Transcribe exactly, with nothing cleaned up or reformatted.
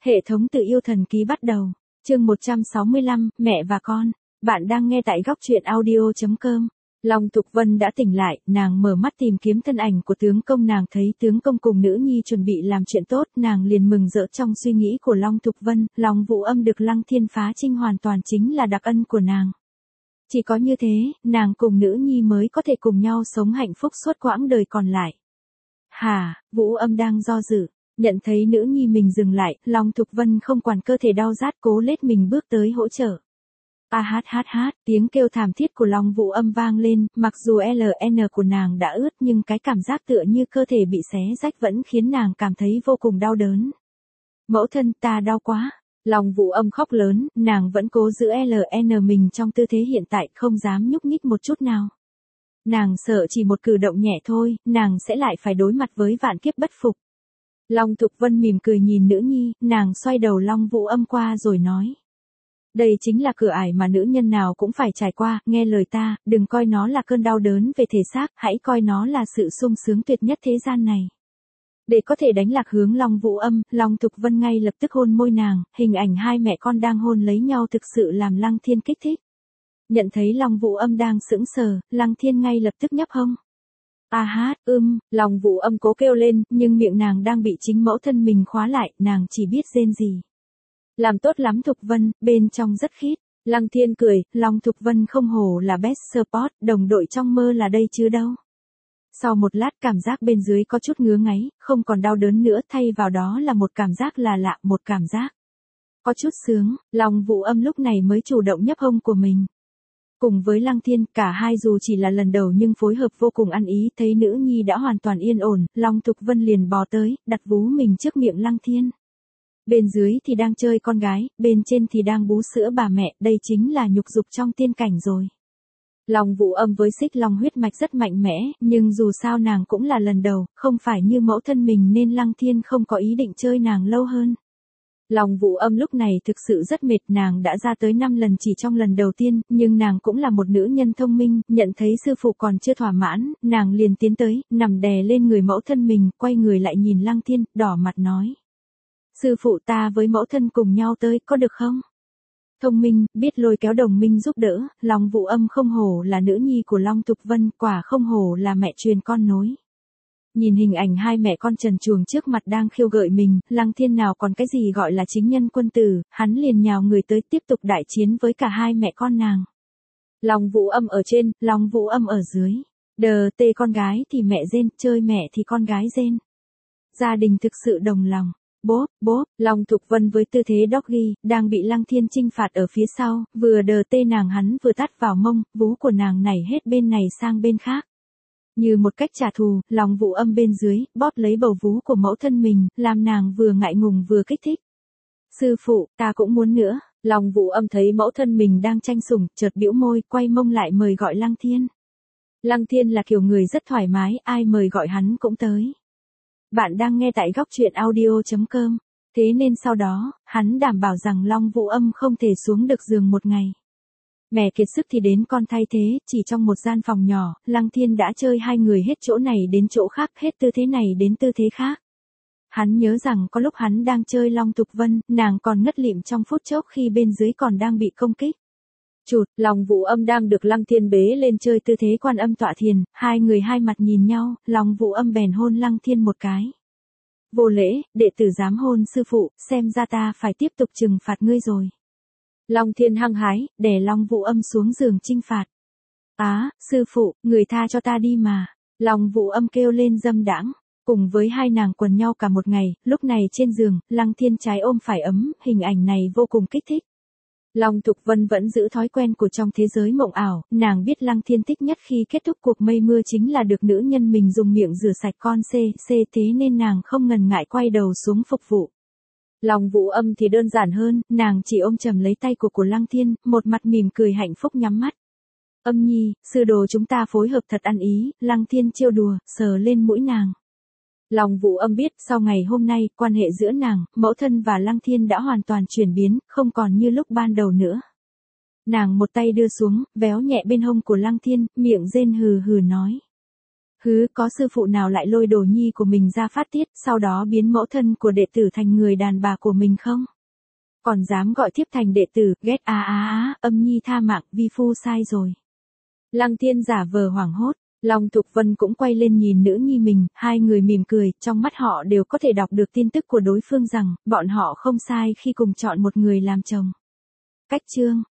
Hệ thống tự yêu thần ký bắt đầu. Chương một trăm sáu mươi lăm, mẹ và con. Bạn đang nghe tại góc truyện audio chấm com. Long Thục Vân đã tỉnh lại, nàng mở mắt tìm kiếm thân ảnh của tướng công, nàng thấy tướng công cùng nữ nhi chuẩn bị làm chuyện tốt, nàng liền mừng rỡ. Trong suy nghĩ của Long Thục Vân, Long Vũ Âm được Lăng Thiên phá trinh hoàn toàn chính là đặc ân của nàng. Chỉ có như thế, nàng cùng nữ nhi mới có thể cùng nhau sống hạnh phúc suốt quãng đời còn lại. Hả, Vũ Âm đang do dự. Nhận thấy nữ nhi mình dừng lại, Long Thục Vân không quản cơ thể đau rát, cố lết mình bước tới hỗ trợ. A hát hát hát, tiếng kêu thảm thiết của Long Vũ Âm vang lên, mặc dù lờ en của nàng đã ướt nhưng cái cảm giác tựa như cơ thể bị xé rách vẫn khiến nàng cảm thấy vô cùng đau đớn. Mẫu thân, ta đau quá. Long Vũ Âm khóc lớn, nàng vẫn cố giữ lờ en mình trong tư thế hiện tại, không dám nhúc nhích một chút nào. Nàng sợ chỉ một cử động nhẹ thôi, nàng sẽ lại phải đối mặt với vạn kiếp bất phục. Long Thục Vân mỉm cười nhìn nữ nhi, nàng xoay đầu Long Vũ Âm qua rồi nói. Đây chính là cửa ải mà nữ nhân nào cũng phải trải qua, nghe lời ta, đừng coi nó là cơn đau đớn về thể xác, hãy coi nó là sự sung sướng tuyệt nhất thế gian này. Để có thể đánh lạc hướng Long Vũ Âm, Long Thục Vân ngay lập tức hôn môi nàng, hình ảnh hai mẹ con đang hôn lấy nhau thực sự làm Lăng Thiên kích thích. Nhận thấy Long Vũ Âm đang sững sờ, Lăng Thiên ngay lập tức nhấp hông. A hát, ưm, Long Vũ Âm cố kêu lên, nhưng miệng nàng đang bị chính mẫu thân mình khóa lại, nàng chỉ biết rên rỉ. Làm tốt lắm Thục Vân, bên trong rất khít. Lăng Thiên cười, Long Thục Vân không hổ là best support, đồng đội trong mơ là đây chứ đâu. Sau một lát cảm giác bên dưới có chút ngứa ngáy, không còn đau đớn nữa, thay vào đó là một cảm giác là lạ, một cảm giác có chút sướng. Long Vũ Âm lúc này mới chủ động nhấp hông của mình. Cùng với Lăng Thiên, cả hai dù chỉ là lần đầu nhưng phối hợp vô cùng ăn ý, thấy nữ nhi đã hoàn toàn yên ổn, Long Thục Vân liền bò tới, đặt vú mình trước miệng Lăng Thiên. Bên dưới thì đang chơi con gái, bên trên thì đang bú sữa bà mẹ, đây chính là nhục dục trong tiên cảnh rồi. Long Vũ Âm với xích long huyết mạch rất mạnh mẽ, nhưng dù sao nàng cũng là lần đầu, không phải như mẫu thân mình nên Lăng Thiên không có ý định chơi nàng lâu hơn. Long Vũ Âm lúc này thực sự rất mệt, nàng đã ra tới năm lần chỉ trong lần đầu tiên, nhưng nàng cũng là một nữ nhân thông minh, nhận thấy sư phụ còn chưa thỏa mãn, nàng liền tiến tới, nằm đè lên người mẫu thân mình, quay người lại nhìn Lăng Thiên, đỏ mặt nói. Sư phụ, ta với mẫu thân cùng nhau tới, có được không? Thông minh, biết lôi kéo đồng minh giúp đỡ, Long Vũ Âm không hổ là nữ nhi của Long Thục Vân, quả không hổ là mẹ truyền con nối. Nhìn hình ảnh hai mẹ con trần truồng trước mặt đang khiêu gợi mình, Lăng Thiên nào còn cái gì gọi là chính nhân quân tử, hắn liền nhào người tới tiếp tục đại chiến với cả hai mẹ con nàng. Long Vũ Âm ở trên, Long Vũ Âm ở dưới. Đờ tê, con gái thì mẹ rên, chơi mẹ thì con gái rên. Gia đình thực sự đồng lòng. Bốp, bốp, Long Thục Vân với tư thế doggy, đang bị Lăng Thiên chinh phạt ở phía sau, vừa đờ tê nàng hắn vừa tát vào mông, vú của nàng nảy hết bên này sang bên khác. Như một cách trả thù, Long Vũ Âm bên dưới, bóp lấy bầu vú của mẫu thân mình, làm nàng vừa ngại ngùng vừa kích thích. Sư phụ, ta cũng muốn nữa. Long Vũ Âm thấy mẫu thân mình đang tranh sủng, chợt bĩu môi, quay mông lại mời gọi Lăng Thiên. Lăng Thiên là kiểu người rất thoải mái, ai mời gọi hắn cũng tới. Bạn đang nghe tại góc truyện audio chấm com. Thế nên sau đó, hắn đảm bảo rằng Long Vũ Âm không thể xuống được giường một ngày. Mẹ kiệt sức thì đến con thay thế, chỉ trong một gian phòng nhỏ, Lăng Thiên đã chơi hai người hết chỗ này đến chỗ khác, hết tư thế này đến tư thế khác. Hắn nhớ rằng có lúc hắn đang chơi Long Thục Vân, nàng còn ngất lịm trong phút chốc khi bên dưới còn đang bị công kích. Chụt, Long Vũ Âm đang được Lăng Thiên bế lên chơi tư thế Quan Âm tọa thiền, hai người hai mặt nhìn nhau, Long Vũ Âm bèn hôn Lăng Thiên một cái. Vô lễ, đệ tử dám hôn sư phụ, xem ra ta phải tiếp tục trừng phạt ngươi rồi. Long Thiên hăng hái, đè Long Vũ Âm xuống giường chinh phạt. Á, sư phụ, người tha cho ta đi mà. Long Vũ Âm kêu lên dâm đãng. Cùng với hai nàng quần nhau cả một ngày, lúc này trên giường, Lăng Thiên trái ôm phải ấm, hình ảnh này vô cùng kích thích. Long Thục Vân vẫn giữ thói quen của trong thế giới mộng ảo, nàng biết Lăng Thiên thích nhất khi kết thúc cuộc mây mưa chính là được nữ nhân mình dùng miệng rửa sạch con xê xê, thế nên nàng không ngần ngại quay đầu xuống phục vụ. Long Vũ Âm thì đơn giản hơn, nàng chỉ ôm chầm lấy tay của của Lăng Thiên, một mặt mỉm cười hạnh phúc nhắm mắt. Âm nhi, sư đồ chúng ta phối hợp thật ăn ý, Lăng Thiên trêu đùa, sờ lên mũi nàng. Long Vũ Âm biết sau ngày hôm nay, quan hệ giữa nàng, mẫu thân và Lăng Thiên đã hoàn toàn chuyển biến, không còn như lúc ban đầu nữa. Nàng một tay đưa xuống, véo nhẹ bên hông của Lăng Thiên, miệng rên hừ hừ nói. Hứ, có sư phụ nào lại lôi đồ nhi của mình ra phát tiết, sau đó biến mẫu thân của đệ tử thành người đàn bà của mình không? Còn dám gọi thiếp thành đệ tử, ghét á á á, âm nhi tha mạng, vi phu sai rồi. Lăng Thiên giả vờ hoảng hốt, Long Thục Vân cũng quay lên nhìn nữ nhi mình, hai người mỉm cười, trong mắt họ đều có thể đọc được tin tức của đối phương rằng, bọn họ không sai khi cùng chọn một người làm chồng. Cách chương